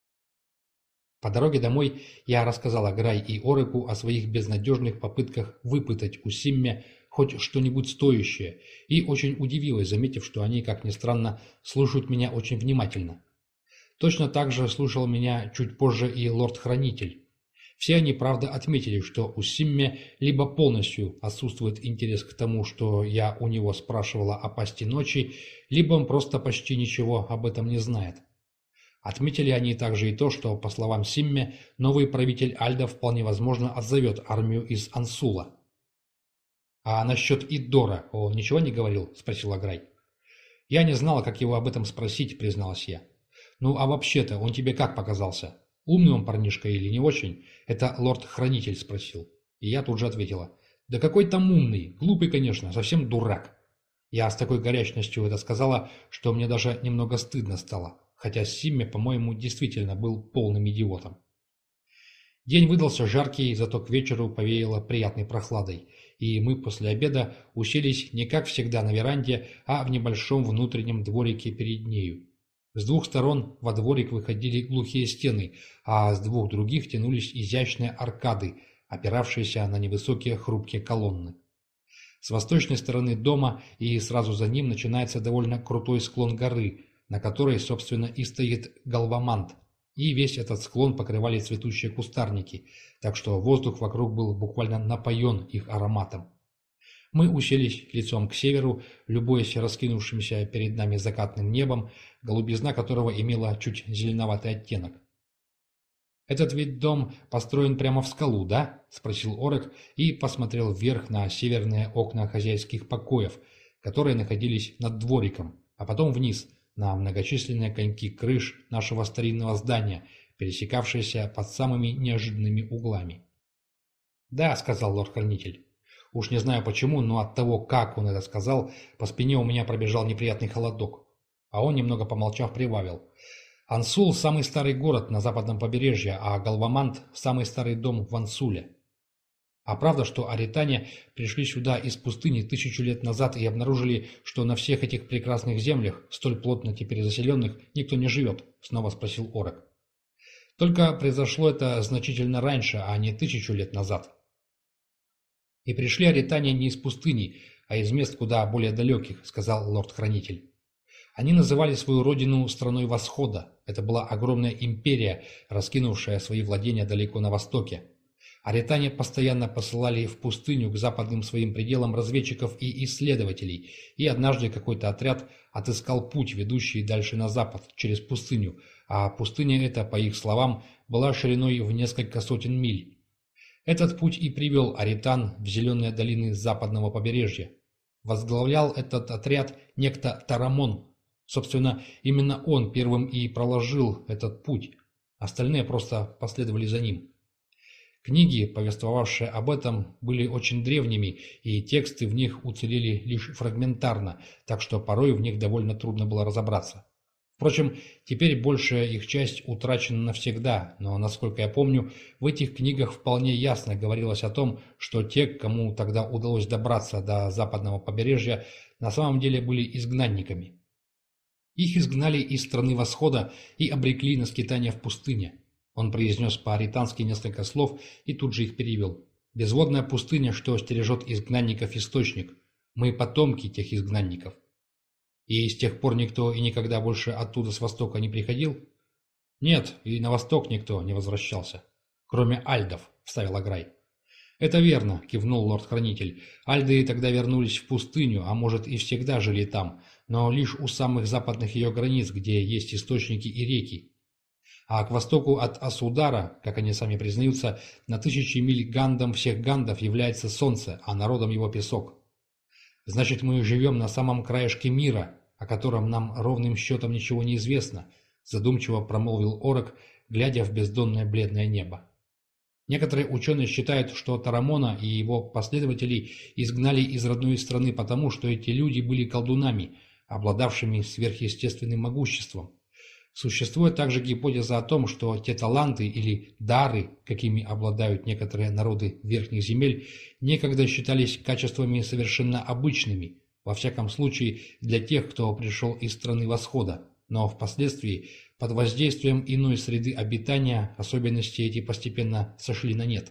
По дороге домой я рассказала Грай и Ореку о своих безнадежных попытках выпытать у Симме хоть что-нибудь стоящее, и очень удивилась, заметив, что они, как ни странно, слушают меня очень внимательно. Точно так же слушал меня чуть позже и лорд-хранитель. Все они, правда, отметили, что у Симме либо полностью отсутствует интерес к тому, что я у него спрашивала о пасти ночи, либо он просто почти ничего об этом не знает. Отметили они также и то, что, по словам Симме, новый правитель Альда вполне возможно отзовет армию из Ансула. «А насчет Иддора он ничего не говорил?» – спросила Грай. «Я не знала, как его об этом спросить», – призналась я. «Ну, а вообще-то он тебе как показался? Умный он парнишка или не очень?» Это лорд-хранитель спросил. И я тут же ответила. «Да какой там умный? Глупый, конечно, совсем дурак». Я с такой горячностью это сказала, что мне даже немного стыдно стало, хотя Симме, по-моему, действительно был полным идиотом. День выдался жаркий, зато к вечеру повеяло приятной прохладой, и мы после обеда уселись не как всегда на веранде, а в небольшом внутреннем дворике перед нею. С двух сторон во дворик выходили глухие стены, а с двух других тянулись изящные аркады, опиравшиеся на невысокие хрупкие колонны. С восточной стороны дома и сразу за ним начинается довольно крутой склон горы, на которой, собственно, и стоит Галвамант, и весь этот склон покрывали цветущие кустарники, так что воздух вокруг был буквально напоен их ароматом. Мы уселись лицом к северу, любуясь раскинувшимся перед нами закатным небом, голубизна которого имела чуть зеленоватый оттенок. «Этот ведь дом построен прямо в скалу, да?» – спросил Орек и посмотрел вверх на северные окна хозяйских покоев, которые находились над двориком, а потом вниз, на многочисленные коньки крыш нашего старинного здания, пересекавшиеся под самыми неожиданными углами. «Да», — сказал лорд-хранитель. Уж не знаю почему, но от того, как он это сказал, по спине у меня пробежал неприятный холодок. А он, немного помолчав, прибавил. «Ансул — самый старый город на западном побережье, а Галвамант — самый старый дом в Ансуле. А правда, что аритане пришли сюда из пустыни тысячу лет назад и обнаружили, что на всех этих прекрасных землях, столь плотно теперь заселенных, никто не живет?» — снова спросил Орек. «Только произошло это значительно раньше, а не тысячу лет назад. И пришли аритане не из пустыни, а из мест куда более далеких», — сказал лорд-хранитель. «Они называли свою родину страной Восхода. Это была огромная империя, раскинувшая свои владения далеко на востоке. Аритане постоянно посылали в пустыню к западным своим пределам разведчиков и исследователей, и однажды какой-то отряд отыскал путь, ведущий дальше на запад, через пустыню, а пустыня эта, по их словам, была шириной в несколько сотен миль. Этот путь и привел аритан в зеленые долины западного побережья. Возглавлял этот отряд некто Тарамон. Собственно, именно он первым и проложил этот путь. Остальные просто последовали за ним. Книги, повествовавшие об этом, были очень древними, и тексты в них уцелели лишь фрагментарно, так что порой в них довольно трудно было разобраться. Впрочем, теперь большая их часть утрачена навсегда, но, насколько я помню, в этих книгах вполне ясно говорилось о том, что те, кому тогда удалось добраться до западного побережья, на самом деле были изгнанниками. Их изгнали из страны Восхода и обрекли на скитание в пустыне. Он произнес по-аритански несколько слов и тут же их перевел. «Безводная пустыня, что стережет изгнанников источник. Мы потомки тех изгнанников». «И с тех пор никто и никогда больше оттуда с востока не приходил?» «Нет, и на восток никто не возвращался. Кроме альдов», — вставил Аграй. «Это верно», — кивнул лорд-хранитель. «Альды тогда вернулись в пустыню, а может и всегда жили там, но лишь у самых западных ее границ, где есть источники и реки. А к востоку от Асудара, как они сами признаются, на тысячи миль гандом всех гандов является солнце, а народом его песок. Значит, мы живем на самом краешке мира, о котором нам ровным счетом ничего не известно», — задумчиво промолвил Орек, глядя в бездонное бледное небо. «Некоторые ученые считают, что Тарамона и его последователей изгнали из родной страны потому, что эти люди были колдунами, обладавшими сверхъестественным могуществом. Существует также гипотеза о том, что те таланты или дары, какими обладают некоторые народы верхних земель, некогда считались качествами совершенно обычными, во всяком случае для тех, кто пришел из страны Восхода, но впоследствии под воздействием иной среды обитания особенности эти постепенно сошли на нет».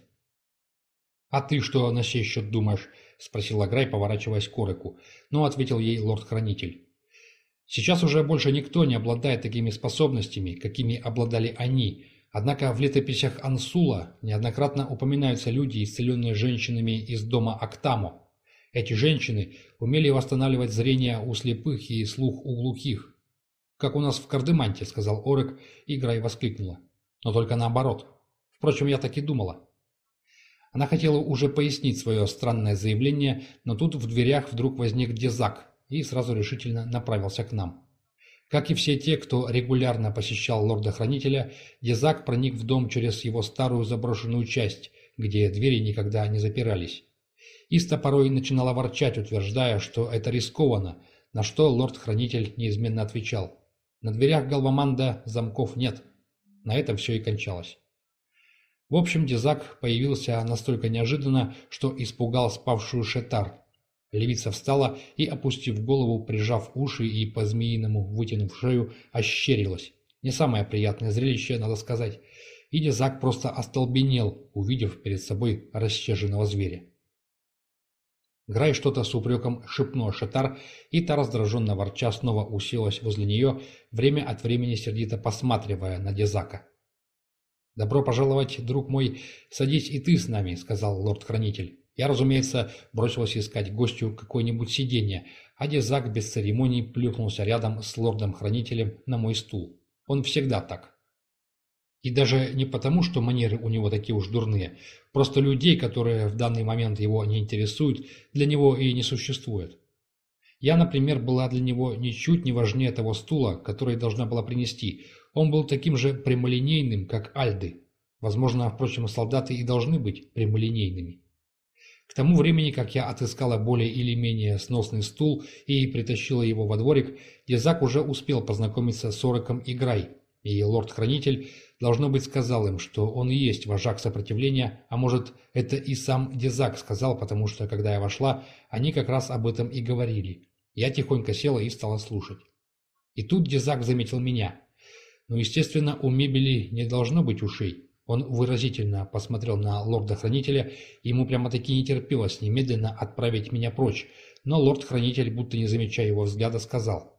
«А ты что на сей счет думаешь?» — спросил Аграй, поворачиваясь к Ореку. «Ну», — ответил ей лорд-хранитель. «Сейчас уже больше никто не обладает такими способностями, какими обладали они, однако в летописях Ансула неоднократно упоминаются люди, исцеленные женщинами из дома Актамо. Эти женщины умели восстанавливать зрение у слепых и слух у глухих. «Как у нас в Кардеманте», — сказал Орек, и Грай воскликнула. «Но только наоборот. Впрочем, я так и думала». Она хотела уже пояснить свое странное заявление, но тут в дверях вдруг возник Дезак и сразу решительно направился к нам. Как и все те, кто регулярно посещал лорда-хранителя, Дезак проник в дом через его старую заброшенную часть, где двери никогда не запирались. Иста порой начинала ворчать, утверждая, что это рискованно, на что лорд-хранитель неизменно отвечал: «На дверях Галваманда замков нет». На этом все и кончалось. В общем, Дизак появился настолько неожиданно, что испугал спавшую Шетар. Левица встала и, опустив голову, прижав уши и по-змеиному вытянув шею, ощерилась. Не самое приятное зрелище, надо сказать. И Дизак просто остолбенел, увидев перед собой расщеженного зверя. Грай что-то с упреком шепнул Шетар, и та, раздраженно ворча, снова уселась возле нее, время от времени сердито посматривая на Дизака. «Добро пожаловать, друг мой, садись и ты с нами», — сказал лорд-хранитель. Я, разумеется, бросился искать гостю какое-нибудь сиденье, а Дизак без церемоний плюхнулся рядом с лордом-хранителем на мой стул. Он всегда так. И даже не потому, что манеры у него такие уж дурные, просто людей, которые в данный момент его не интересуют, для него и не существует. Я, например, была для него ничуть не важнее того стула, который должна была принести. Он был таким же прямолинейным, как Альды. Возможно, впрочем, солдаты и должны быть прямолинейными. К тому времени, как я отыскала более или менее сносный стул и притащила его во дворик, Дизак уже успел познакомиться с Ореком и Грай, и лорд-хранитель, должно быть, сказал им, что он и есть вожак сопротивления, а может, это и сам Дизак сказал, потому что, когда я вошла, они как раз об этом и говорили. Я тихонько села и стала слушать. И тут Дизак заметил меня. Но, естественно, у мебели не должно быть ушей. Он выразительно посмотрел на лорда-хранителя, и ему прямо-таки не терпелось немедленно отправить меня прочь, но лорд-хранитель, будто не замечая его взгляда, сказал: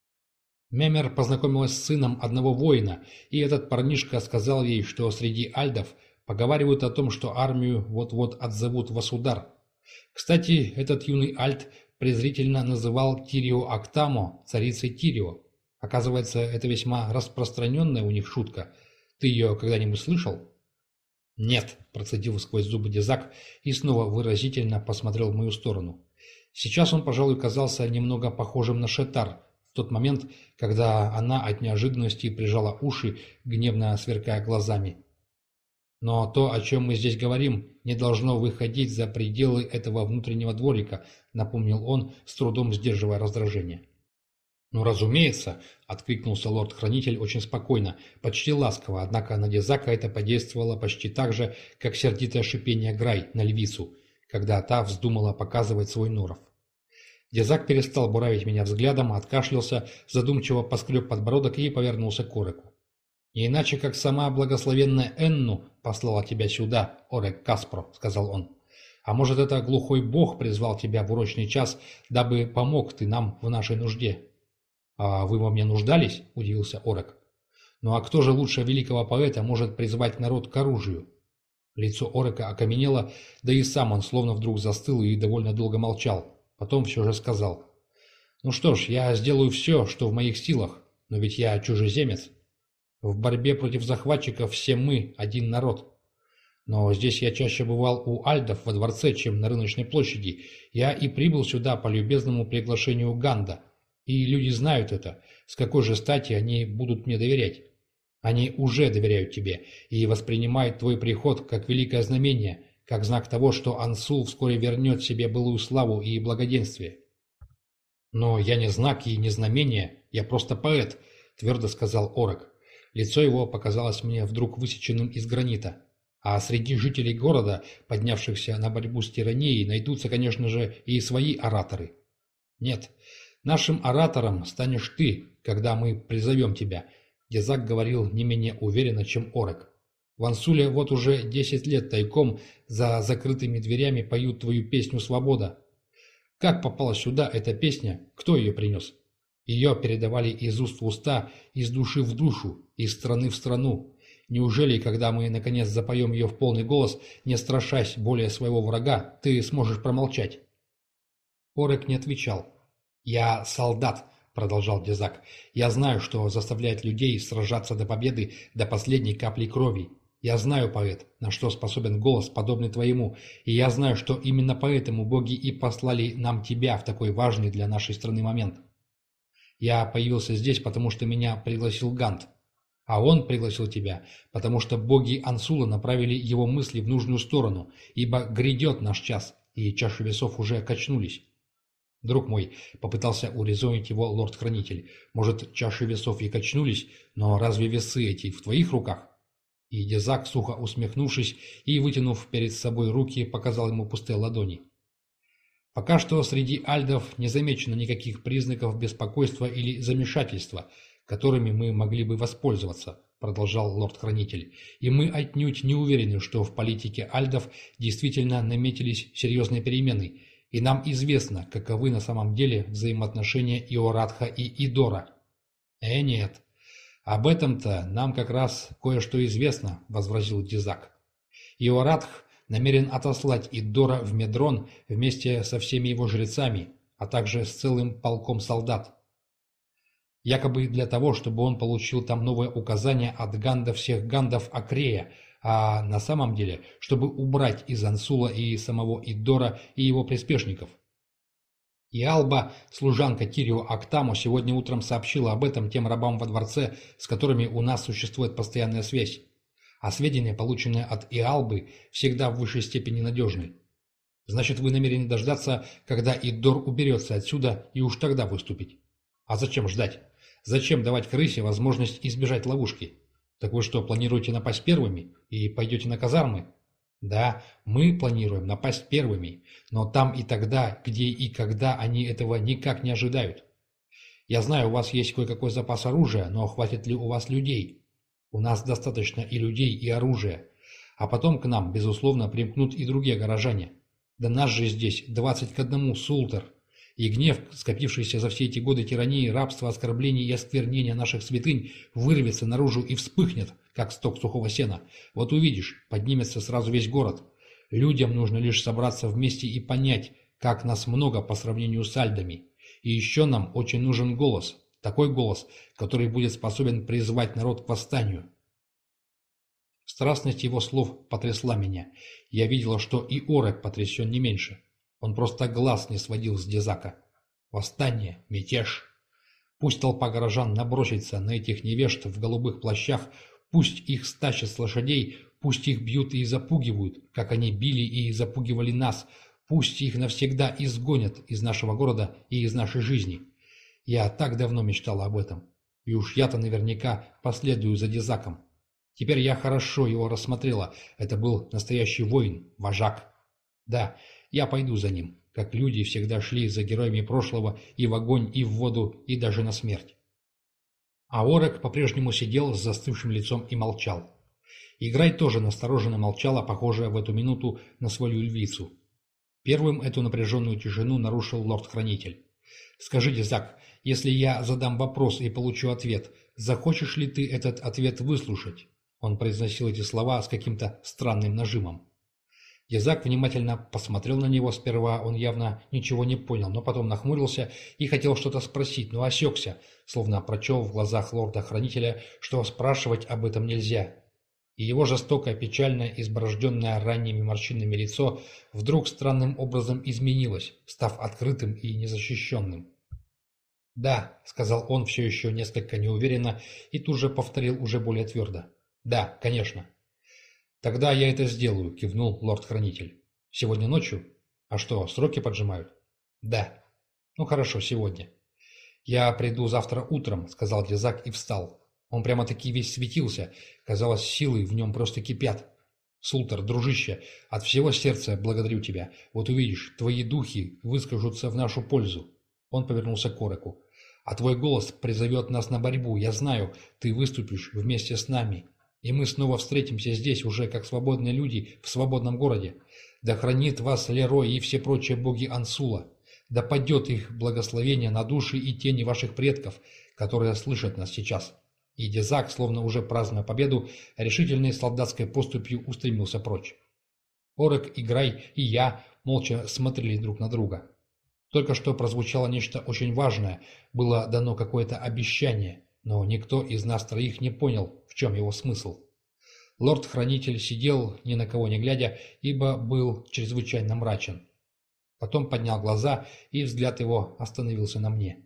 «Мемер познакомилась с сыном одного воина, и этот парнишка сказал ей, что среди альдов поговаривают о том, что армию вот-вот отзовут в Асудар. Кстати, этот юный альд презрительно называл Тирио Актамо царицей Тирио. Оказывается, это весьма распространенная у них шутка. Ты ее когда-нибудь слышал?» «Нет», – процедил сквозь зубы Дизак и снова выразительно посмотрел в мою сторону. Сейчас он, пожалуй, казался немного похожим на Шетар, в тот момент, когда она от неожиданности прижала уши, гневно сверкая глазами. «Но то, о чем мы здесь говорим, не должно выходить за пределы этого внутреннего дворика», – напомнил он, с трудом сдерживая раздражение. «Ну, разумеется», — откликнулся лорд-хранитель очень спокойно, почти ласково, однако на Дизака это подействовало почти так же, как сердитое шипение Грай на львицу, когда та вздумала показывать свой норов. Дизак перестал буравить меня взглядом, откашлялся, задумчиво поскреб подбородок и повернулся к Ореку. «Не иначе, как сама благословенная Энну послала тебя сюда, Орек Каспро», — сказал он. «А может, это глухой бог призвал тебя в урочный час, дабы помог ты нам в нашей нужде?» «А вы во мне нуждались?» – удивился Орек. «Ну а кто же лучше великого поэта может призвать народ к оружию?» Лицо Орека окаменело, да и сам он словно вдруг застыл и довольно долго молчал. Потом все же сказал: «Ну что ж, я сделаю все, что в моих силах, но ведь я чужеземец. В борьбе против захватчиков все мы один народ. Но здесь я чаще бывал у альдов во дворце, чем на рыночной площади. Я и прибыл сюда по любезному приглашению Ганда. И люди знают это, с какой же стати они будут мне доверять. Они уже доверяют тебе и воспринимают твой приход как великое знамение, как знак того, что Ансул вскоре вернет себе былую славу и благоденствие». «Но я не знак и не знамение, я просто поэт», — твердо сказал Орек. Лицо его показалось мне вдруг высеченным из гранита. «А среди жителей города, поднявшихся на борьбу с тиранией, найдутся, конечно же, и свои ораторы. Нет, нашим оратором станешь ты, когда мы призовем тебя», — Дизак говорил не менее уверенно, чем Орек. «В Ансуле вот уже десять лет тайком за закрытыми дверями поют твою песню «Свобода». Как попала сюда эта песня? Кто ее принес? Ее передавали из уст в уста, из души в душу, из страны в страну. Неужели, когда мы, наконец, запоем ее в полный голос, не страшась более своего врага, ты сможешь промолчать?» Орек не отвечал. «Я солдат», — продолжал Дизак. «Я знаю, что заставляет людей сражаться до победы, до последней капли крови. Я знаю, поэт, на что способен голос, подобный твоему, и я знаю, что именно поэтому боги и послали нам тебя в такой важный для нашей страны момент. Я появился здесь, потому что меня пригласил Гант, а он пригласил тебя, потому что боги Ансула направили его мысли в нужную сторону, ибо грядет наш час, и чаши весов уже качнулись». «Друг мой», — попытался урезонить его лорд-хранитель, — «может, чаши весов и качнулись, но разве весы эти в твоих руках?» И Дизак, сухо усмехнувшись и вытянув перед собой руки, показал ему пустые ладони. «Пока что среди альдов не замечено никаких признаков беспокойства или замешательства, которыми мы могли бы воспользоваться», — продолжал лорд-хранитель, «и мы отнюдь не уверены, что в политике альдов действительно наметились серьезные перемены, и нам известно, каковы на самом деле взаимоотношения Иоратха и Идора». «Э, нет, об этом-то нам как раз кое-что известно», — возразил Дизак. «Иоратх намерен отослать Идора в Медрон вместе со всеми его жрецами, а также с целым полком солдат. Якобы для того, чтобы он получил там новое указание от ганда всех гандов Акрея, а на самом деле, чтобы убрать из Ансула и самого Идора и его приспешников. И Алба, служанка Кирио Актамо, сегодня утром сообщила об этом тем рабам во дворце, с которыми у нас существует постоянная связь. А сведения, полученные от Иалбы, всегда в высшей степени надежны. Значит, вы намерены дождаться, когда Идор уберется отсюда, и уж тогда выступить. А зачем ждать? Зачем давать крысе возможность избежать ловушки? Так вы что, планируете напасть первыми и пойдете на казармы? Да, мы планируем напасть первыми, но там и тогда, где и когда они этого никак не ожидают. Я знаю, у вас есть кое-какой запас оружия, но хватит ли у вас людей? У нас достаточно и людей, и оружия. А потом к нам, безусловно, примкнут и другие горожане. Да нас же здесь двадцать к одному, Султер. И гнев, скопившийся за все эти годы тирании, рабства, оскорблений и осквернения наших святынь, вырвется наружу и вспыхнет, как сток сухого сена. Вот увидишь, поднимется сразу весь город. Людям нужно лишь собраться вместе и понять, как нас много по сравнению с альдами. И еще нам очень нужен голос. Такой голос, который будет способен призвать народ к восстанию. Страстность его слов потрясла меня. Я видела, что и Орек потрясен не меньше. Он просто глаз не сводил с Дизака. Восстание, мятеж. Пусть толпа горожан набросится на этих невежд в голубых плащах, пусть их стащат с лошадей, пусть их бьют и запугивают, как они били и запугивали нас, пусть их навсегда изгонят из нашего города и из нашей жизни. Я так давно мечтала об этом. И уж я-то наверняка последую за Дизаком. Теперь я хорошо его рассмотрела. Это был настоящий воин, вожак. Да, я пойду за ним, как люди всегда шли за героями прошлого и в огонь, и в воду, и даже на смерть. А Орек по-прежнему сидел с застывшим лицом и молчал. Играй тоже настороженно молчала, похожая в эту минуту на свою львицу. Первым эту напряженную тишину нарушил лорд-хранитель. «Скажи, Зак, если я задам вопрос и получу ответ, захочешь ли ты этот ответ выслушать?» Он произносил эти слова с каким-то странным нажимом. Дизак внимательно посмотрел на него. Сперва он явно ничего не понял, но потом нахмурился и хотел что-то спросить, но осекся, словно прочел в глазах лорда-хранителя, что спрашивать об этом нельзя. И его жестокое, печальное, изборожденное ранними морщинами лицо вдруг странным образом изменилось, став открытым и незащищенным. «Да», — сказал он все еще несколько неуверенно и тут же повторил уже более твердо. «Да, конечно». «Тогда я это сделаю», — кивнул лорд-хранитель. «Сегодня ночью? А что, сроки поджимают?» «Да». «Ну хорошо, сегодня». «Я приду завтра утром», — сказал Дизак и встал. Он прямо-таки весь светился, казалось, силы в нем просто кипят. «Султер, дружище, от всего сердца благодарю тебя. Вот увидишь, твои духи выскажутся в нашу пользу». Он повернулся к Ореку. «А твой голос призовет нас на борьбу. Я знаю, ты выступишь вместе с нами. И мы снова встретимся здесь уже как свободные люди в свободном городе. Да хранит вас Лерой и все прочие боги Ансула. Да падет их благословение на души и тени ваших предков, которые слышат нас сейчас». И Дизак, словно уже празднуя победу, решительной солдатской поступью устремился прочь. Орек, Играй и я молча смотрели друг на друга. Только что прозвучало нечто очень важное, было дано какое-то обещание, но никто из нас троих не понял, в чем его смысл. Лорд-хранитель сидел, ни на кого не глядя, ибо был чрезвычайно мрачен. Потом поднял глаза, и взгляд его остановился на мне.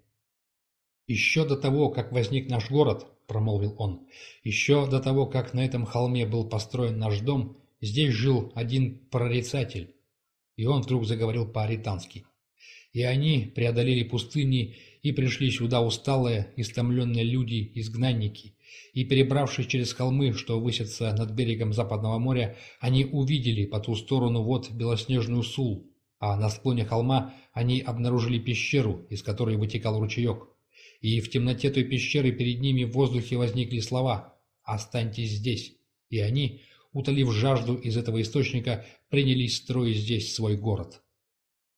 «Еще до того, как возник наш город, — промолвил он, — еще до того, как на этом холме был построен наш дом, здесь жил один прорицатель». И он вдруг заговорил по-аритански. «И они преодолели пустыни и пришли сюда усталые, истомленные люди, изгнанники, И, перебравшись через холмы, что высятся над берегом Западного моря, они увидели по ту сторону вод белоснежную Сул, а на склоне холма они обнаружили пещеру, из которой вытекал ручеек. И в темноте той пещеры перед ними в воздухе возникли слова «Останьтесь здесь». И они, утолив жажду из этого источника, принялись строить здесь свой город.